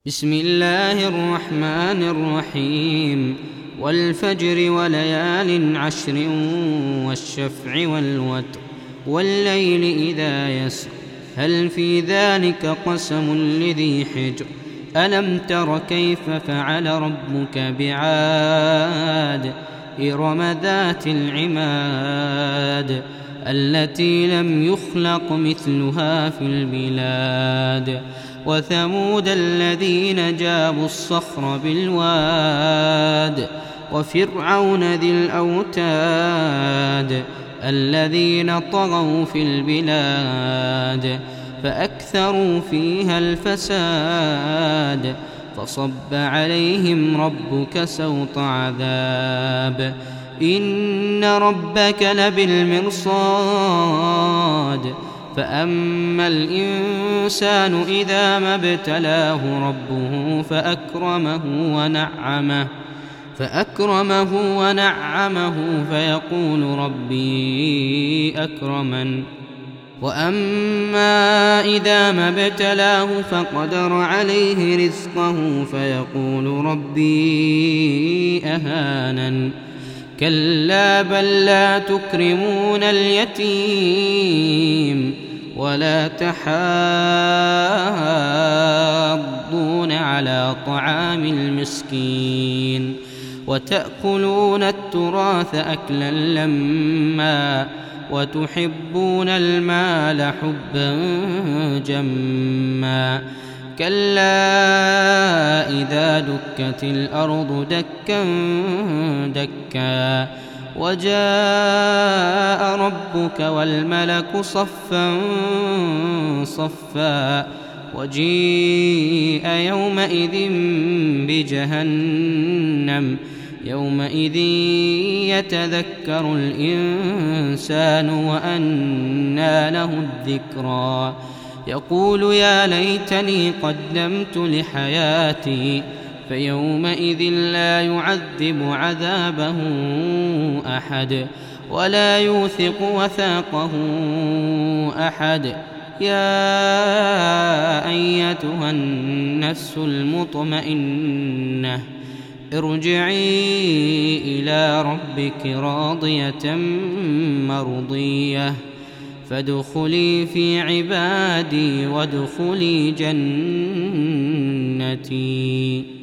بسم الله الرحمن الرحيم والفجر وليال عشر والشفع والوتر والليل إذا يسر هل في ذلك قسم لذي حجر ألم تر كيف فعل ربك بعاد إرم ذات العماد التي لم يخلق مثلها في البلاد وثمود الذين جابوا الصخر بالواد وفرعون ذي الأوتاد الذين طغوا في البلاد فأكثروا فيها الفساد فصب عليهم ربك سوط عذاب إن ربك لبالمرصاد فأما الإنسان إذا ما ابتلاه ربه فأكرمه ونعمه فيقول ربي أكرمن وأما إذا ما ابتلاه فقدر عليه رزقه فيقول ربي أهانن كلا بل لا تكرمون اليتيم ولا تحاضون على طعام المسكين وتأكلون التراث أكلا لما وتحبون المال حبا جما كلا إذا دكت الأرض دكا دكا وجاء ربك والملك صفا صفا وجيء يومئذ بجهنم يومئذ يتذكر الإنسان وأنى له الذكرى يقول يا ليتني قدمت لحياتي فيومئذ لا يعذب عذابه أحد ولا يوثق وثاقه أحد يا أيتها النفس المطمئنة ارجعي إلى ربك راضية مرضية فادخلي في عبادي وادخلي جنتي.